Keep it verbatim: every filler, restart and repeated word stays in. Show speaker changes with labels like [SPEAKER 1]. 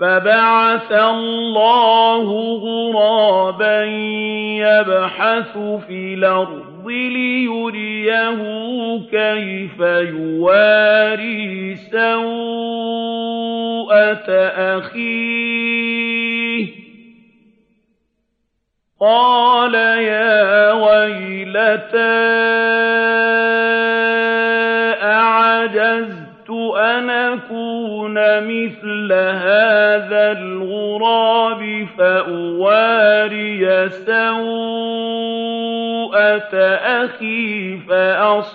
[SPEAKER 1] فَبَعَثَ اللَّهُ غُرَابًا يَبْحَثُ فِي الْأَرْضِ لِيُرِيَهُ كَيْفَ يُوَارِي سَوْءَةَ أَخِيهِ ۚ قَالَ يَا وَيْلَتَا أَعَجَزْتُ أَنْ أَكُونَ مِثْلَ هَٰذَا الْغُرَابِ فَأُوَارِيَ سَوْءَةَ أَخِي فَأَصْبَحَ مِنَ النَّادِمِينَ.